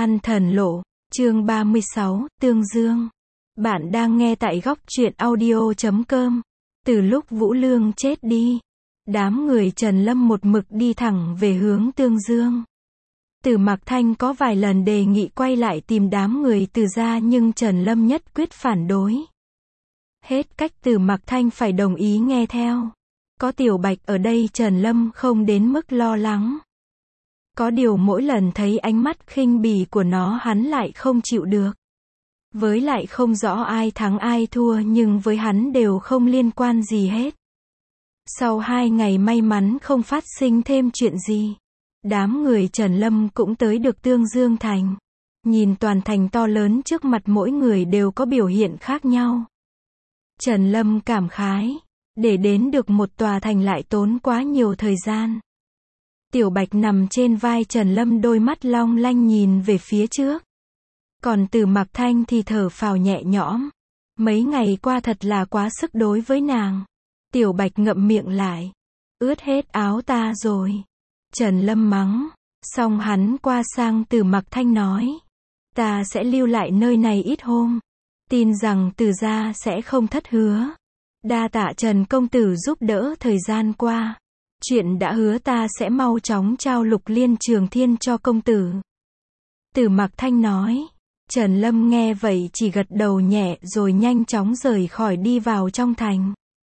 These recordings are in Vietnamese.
An Thần Lộ, chương 36, Tương Dương. Bạn đang nghe tại góc truyện audio.com. Từ lúc Vũ Lương chết đi, đám người Trần Lâm một mực đi thẳng về hướng Tương Dương. Từ Mạc Thanh có vài lần đề nghị quay lại tìm đám người Từ gia nhưng Trần Lâm nhất quyết phản đối. Hết cách Từ Mạc Thanh phải đồng ý nghe theo. Có Tiểu Bạch ở đây Trần Lâm không đến mức lo lắng. Có điều mỗi lần thấy ánh mắt khinh bỉ của nó hắn lại không chịu được. Với lại không rõ ai thắng ai thua nhưng với hắn đều không liên quan gì hết. Sau 2 ngày may mắn không phát sinh thêm chuyện gì, đám người Trần Lâm cũng tới được Tương Dương Thành. Nhìn toàn thành to lớn trước mặt mỗi người đều có biểu hiện khác nhau. Trần Lâm cảm khái, để đến được một tòa thành lại tốn quá nhiều thời gian. Tiểu Bạch nằm trên vai Trần Lâm đôi mắt long lanh nhìn về phía trước. Còn Từ Mạc Thanh thì thở phào nhẹ nhõm. Mấy ngày qua thật là quá sức đối với nàng. Tiểu Bạch ngậm miệng lại. Ướt hết áo ta rồi. Trần Lâm mắng. Xong hắn qua sang Từ Mạc Thanh nói. Ta sẽ lưu lại nơi này ít hôm. Tin rằng Từ gia sẽ không thất hứa. Đa tạ Trần công tử giúp đỡ thời gian qua. Chuyện đã hứa ta sẽ mau chóng trao Lục Liên Trường Thiên cho công tử. Từ Mạc Thanh nói. Trần Lâm nghe vậy chỉ gật đầu nhẹ rồi nhanh chóng rời khỏi đi vào trong thành.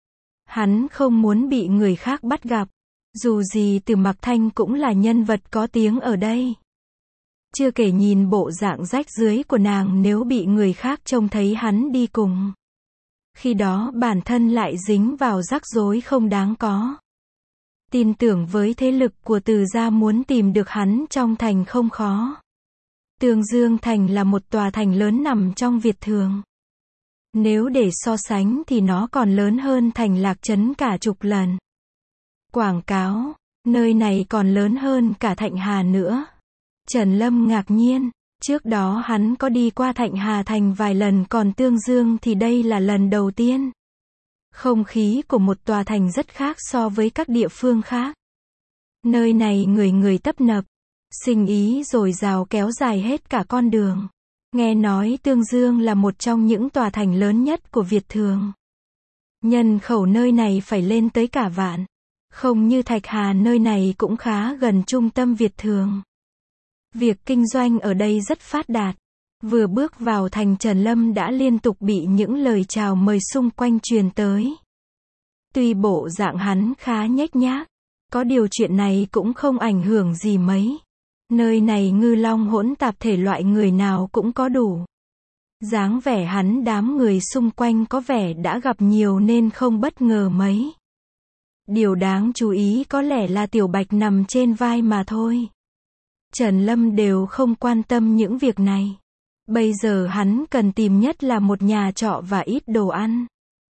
Hắn không muốn bị người khác bắt gặp. Dù gì Từ Mạc Thanh cũng là nhân vật có tiếng ở đây. Chưa kể nhìn bộ dạng rách rưới của nàng nếu bị người khác trông thấy hắn đi cùng. Khi đó bản thân lại dính vào rắc rối không đáng có. Tin tưởng với thế lực của Từ gia muốn tìm được hắn trong thành không khó. Tương Dương Thành là một tòa thành lớn nằm trong Việt Thường. Nếu để so sánh thì nó còn lớn hơn thành Lạc Trấn cả chục lần. Quảng cáo, nơi này còn lớn hơn cả Thạnh Hà nữa. Trần Lâm ngạc nhiên, trước đó hắn có đi qua Thạnh Hà Thành vài lần còn Tương Dương thì đây là lần đầu tiên. Không khí của một tòa thành rất khác so với các địa phương khác. Nơi này người người tấp nập, sinh ý dồi dào kéo dài hết cả con đường. Nghe nói Tương Dương là một trong những tòa thành lớn nhất của Việt Thường. Nhân khẩu nơi này phải lên tới cả vạn. Không như Thạch Hà nơi này cũng khá gần trung tâm Việt Thường. Việc kinh doanh ở đây rất phát đạt. Vừa bước vào thành Trần Lâm đã liên tục bị những lời chào mời xung quanh truyền tới. Tuy bộ dạng hắn khá nhếch nhác, có điều chuyện này cũng không ảnh hưởng gì mấy. Nơi này ngư long hỗn tạp thể loại người nào cũng có đủ. Dáng vẻ hắn đám người xung quanh có vẻ đã gặp nhiều nên không bất ngờ mấy. Điều đáng chú ý có lẽ là Tiểu Bạch nằm trên vai mà thôi. Trần Lâm đều không quan tâm những việc này. Bây giờ hắn cần tìm nhất là một nhà trọ và ít đồ ăn.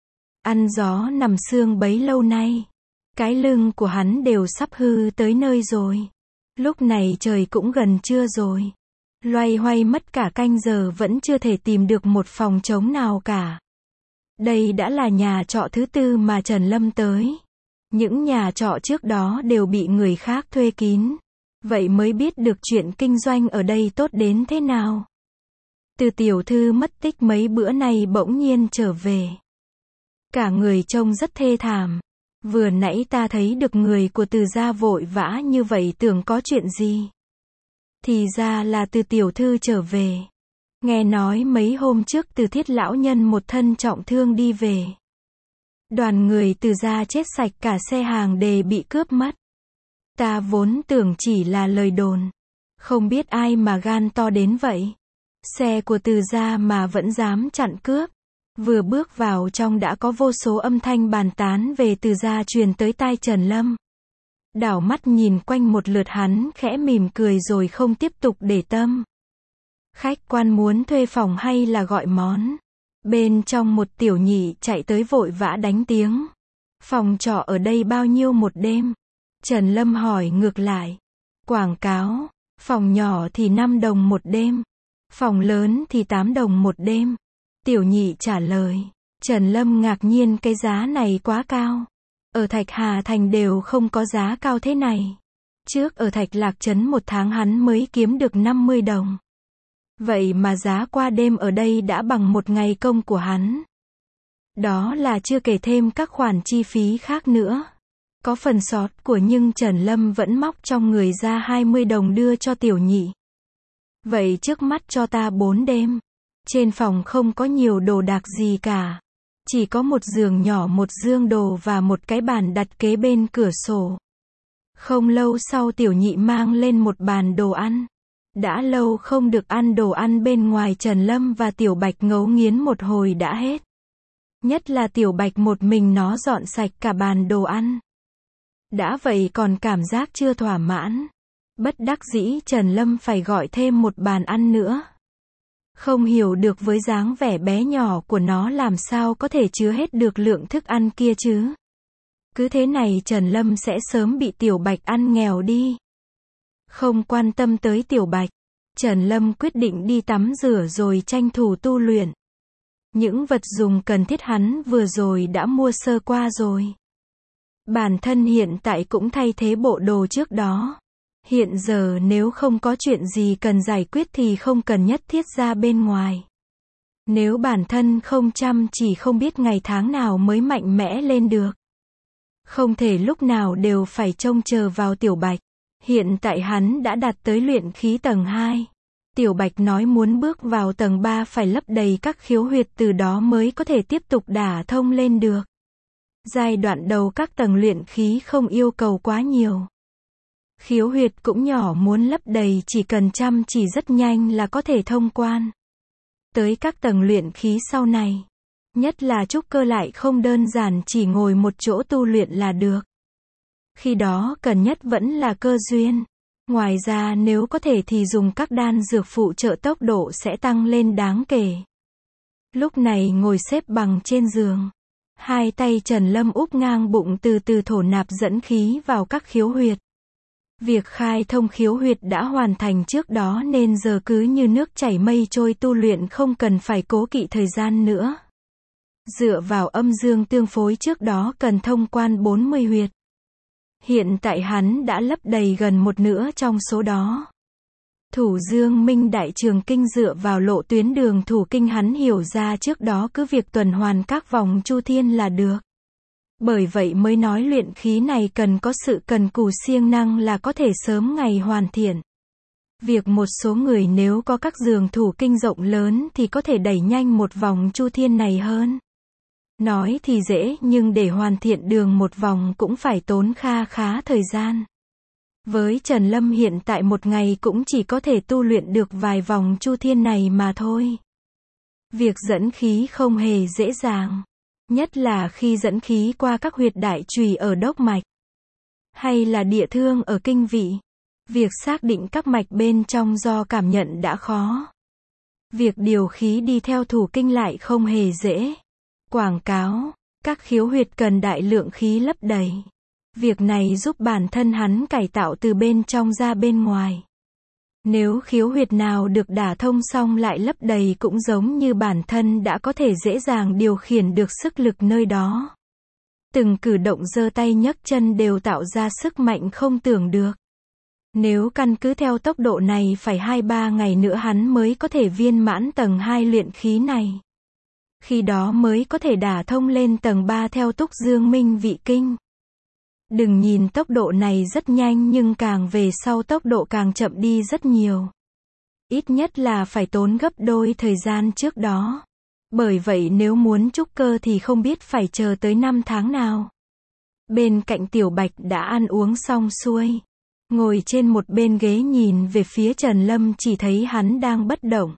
Ăn gió nằm sương bấy lâu nay. Cái lưng của hắn đều sắp hư tới nơi rồi. Lúc này trời cũng gần trưa rồi. Loay hoay mất cả canh giờ vẫn chưa thể tìm được một phòng trống nào cả. Đây đã là nhà trọ thứ 4 mà Trần Lâm tới. Những nhà trọ trước đó đều bị người khác thuê kín. Vậy mới biết được chuyện kinh doanh ở đây tốt đến thế nào. Từ tiểu thư mất tích mấy bữa nay bỗng nhiên trở về. Cả người trông rất thê thảm. Vừa nãy ta thấy được người của Từ gia vội vã như vậy tưởng có chuyện gì. Thì ra là Từ tiểu thư trở về. Nghe nói mấy hôm trước Từ Thiết lão nhân một thân trọng thương đi về. Đoàn người Từ gia chết sạch cả xe hàng đề bị cướp mất. Ta vốn tưởng chỉ là lời đồn. Không biết ai mà gan to đến vậy. Xe của Từ gia mà vẫn dám chặn cướp. Vừa bước vào trong đã có vô số âm thanh bàn tán về Từ gia truyền tới tai Trần Lâm. Đảo mắt nhìn quanh một lượt hắn khẽ mỉm cười rồi không tiếp tục để tâm. Khách quan muốn thuê phòng hay là gọi món? Bên trong một tiểu nhị chạy tới vội vã đánh tiếng. Phòng trọ ở đây bao nhiêu một đêm? Trần Lâm hỏi ngược lại. Quảng cáo, phòng nhỏ thì 5 đồng một đêm. Phòng lớn thì 8 đồng một đêm. Tiểu nhị trả lời. Trần Lâm ngạc nhiên cái giá này quá cao. Ở Thạch Hà Thành đều không có giá cao thế này. Trước ở Thạch Lạc Trấn một tháng hắn mới kiếm được 50 đồng. Vậy mà giá qua đêm ở đây đã bằng một ngày công của hắn. Đó là chưa kể thêm các khoản chi phí khác nữa. Có phần sót của nhưng Trần Lâm vẫn móc trong người ra 20 đồng đưa cho Tiểu Nhị. Vậy trước mắt cho ta 4 đêm. Trên phòng không có nhiều đồ đạc gì cả. Chỉ có một giường nhỏ, một giường đồ và một cái bàn đặt kế bên cửa sổ. Không lâu sau Tiểu Nhị mang lên một bàn đồ ăn. Đã lâu không được ăn đồ ăn bên ngoài, Trần Lâm và Tiểu Bạch ngấu nghiến một hồi đã hết. Nhất là Tiểu Bạch một mình nó dọn sạch cả bàn đồ ăn. Đã vậy còn cảm giác chưa thỏa mãn. Bất đắc dĩ Trần Lâm phải gọi thêm một bàn ăn nữa. Không hiểu được với dáng vẻ bé nhỏ của nó làm sao có thể chứa hết được lượng thức ăn kia chứ. Cứ thế này Trần Lâm sẽ sớm bị Tiểu Bạch ăn nghèo đi. Không quan tâm tới Tiểu Bạch, Trần Lâm quyết định đi tắm rửa rồi tranh thủ tu luyện. Những vật dụng cần thiết hắn vừa rồi đã mua sơ qua rồi. Bản thân hiện tại cũng thay thế bộ đồ trước đó. Hiện giờ nếu không có chuyện gì cần giải quyết thì không cần nhất thiết ra bên ngoài. Nếu bản thân không chăm chỉ không biết ngày tháng nào mới mạnh mẽ lên được. Không thể lúc nào đều phải trông chờ vào Tiểu Bạch. Hiện tại hắn đã đạt tới luyện khí tầng 2. Tiểu Bạch nói muốn bước vào tầng 3 phải lấp đầy các khiếu huyệt, từ đó mới có thể tiếp tục đả thông lên được. Giai đoạn đầu các tầng luyện khí không yêu cầu quá nhiều. Khiếu huyệt cũng nhỏ, muốn lấp đầy chỉ cần chăm chỉ rất nhanh là có thể thông quan. Tới các tầng luyện khí sau này, nhất là trúc cơ lại không đơn giản chỉ ngồi một chỗ tu luyện là được. Khi đó cần nhất vẫn là cơ duyên. Ngoài ra nếu có thể thì dùng các đan dược phụ trợ tốc độ sẽ tăng lên đáng kể. Lúc này ngồi xếp bằng trên giường. Hai tay Trần Lâm úp ngang bụng từ từ thổ nạp dẫn khí vào các khiếu huyệt. Việc khai thông khiếu huyệt đã hoàn thành trước đó nên giờ cứ như nước chảy mây trôi, tu luyện không cần phải cố kỵ thời gian nữa. Dựa vào âm dương tương phối trước đó cần thông quan 40 huyệt. Hiện tại hắn đã lấp đầy gần một nửa trong số đó. Thủ Dương Minh Đại Trường Kinh dựa vào lộ tuyến đường thủ kinh hắn hiểu ra trước đó cứ việc tuần hoàn các vòng chu thiên là được. Bởi vậy mới nói luyện khí này cần có sự cần cù siêng năng là có thể sớm ngày hoàn thiện. Việc một số người nếu có các giường thủ kinh rộng lớn thì có thể đẩy nhanh một vòng chu thiên này hơn. Nói thì dễ nhưng để hoàn thiện đường một vòng cũng phải tốn khá thời gian. Với Trần Lâm hiện tại một ngày cũng chỉ có thể tu luyện được vài vòng chu thiên này mà thôi. Việc dẫn khí không hề dễ dàng. Nhất là khi dẫn khí qua các huyệt đại chùy ở đốc mạch. Hay là địa thương ở kinh vị. Việc xác định các mạch bên trong do cảm nhận đã khó. Việc điều khí đi theo thủ kinh lại không hề dễ. Quảng cáo, các khiếu huyệt cần đại lượng khí lấp đầy. Việc này giúp bản thân hắn cải tạo từ bên trong ra bên ngoài. Nếu khiếu huyệt nào được đả thông xong lại lấp đầy cũng giống như bản thân đã có thể dễ dàng điều khiển được sức lực nơi đó. Từng cử động giơ tay nhấc chân đều tạo ra sức mạnh không tưởng được. Nếu căn cứ theo tốc độ này phải 2-3 ngày nữa hắn mới có thể viên mãn tầng 2 luyện khí này. Khi đó mới có thể đả thông lên tầng 3 theo Túc Dương Minh Vị Kinh. Đừng nhìn tốc độ này rất nhanh nhưng càng về sau tốc độ càng chậm đi rất nhiều. Ít nhất là phải tốn gấp đôi thời gian trước đó. Bởi vậy nếu muốn trúc cơ thì không biết phải chờ tới 5 tháng nào. Bên cạnh Tiểu Bạch đã ăn uống xong xuôi. Ngồi trên một bên ghế nhìn về phía Trần Lâm chỉ thấy hắn đang bất động.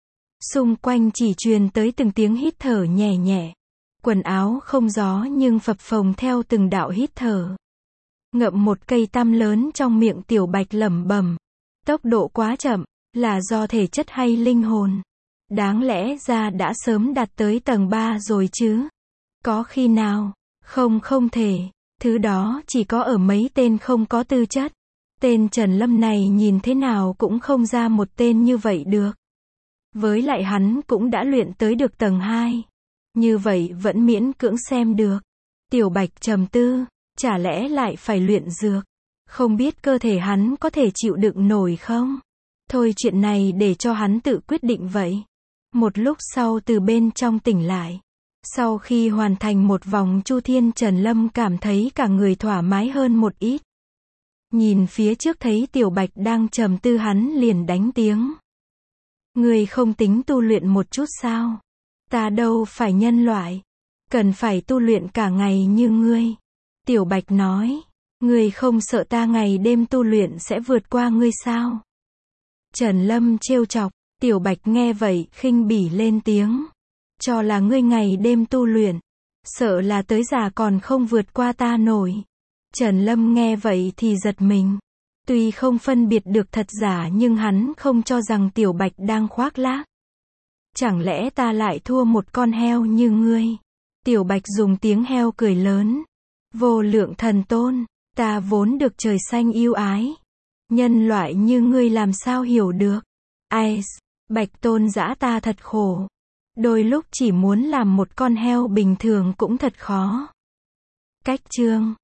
Xung quanh chỉ truyền tới từng tiếng hít thở nhẹ nhẹ. Quần áo không gió nhưng phập phồng theo từng đạo hít thở. Ngậm một cây tăm lớn trong miệng Tiểu Bạch lẩm bẩm. Tốc độ quá chậm, là do thể chất hay linh hồn? Đáng lẽ ra đã sớm đạt tới tầng 3 rồi chứ. Có khi nào? Không thể. Thứ đó chỉ có ở mấy tên không có tư chất. Tên Trần Lâm này nhìn thế nào cũng không ra một tên như vậy được. Với lại hắn cũng đã luyện tới được tầng 2. Như vậy vẫn miễn cưỡng xem được. Tiểu Bạch trầm tư, chả lẽ lại phải luyện dược? Không biết cơ thể hắn có thể chịu đựng nổi không? Thôi chuyện này để cho hắn tự quyết định vậy. Một lúc sau từ bên trong tỉnh lại. Sau khi hoàn thành một vòng chu thiên, Trần Lâm cảm thấy cả người thoải mái hơn một ít. Nhìn phía trước thấy Tiểu Bạch đang trầm tư, hắn liền đánh tiếng. Ngươi không tính tu luyện một chút sao? Ta đâu phải nhân loại, cần phải tu luyện cả ngày như ngươi. Tiểu Bạch nói, ngươi không sợ ta ngày đêm tu luyện sẽ vượt qua ngươi sao? Trần Lâm trêu chọc. Tiểu Bạch nghe vậy khinh bỉ lên tiếng. Cho là ngươi ngày đêm tu luyện, sợ là tới già còn không vượt qua ta nổi. Trần Lâm nghe vậy thì giật mình. Tuy không phân biệt được thật giả nhưng hắn không cho rằng Tiểu Bạch đang khoác lác. Chẳng lẽ ta lại thua một con heo như ngươi? Tiểu Bạch dùng tiếng heo cười lớn. Vô lượng thần tôn, ta vốn được trời xanh yêu ái. Nhân loại như ngươi làm sao hiểu được? Ai, Bạch tôn giã ta thật khổ. Đôi lúc chỉ muốn làm một con heo bình thường cũng thật khó. Cách chương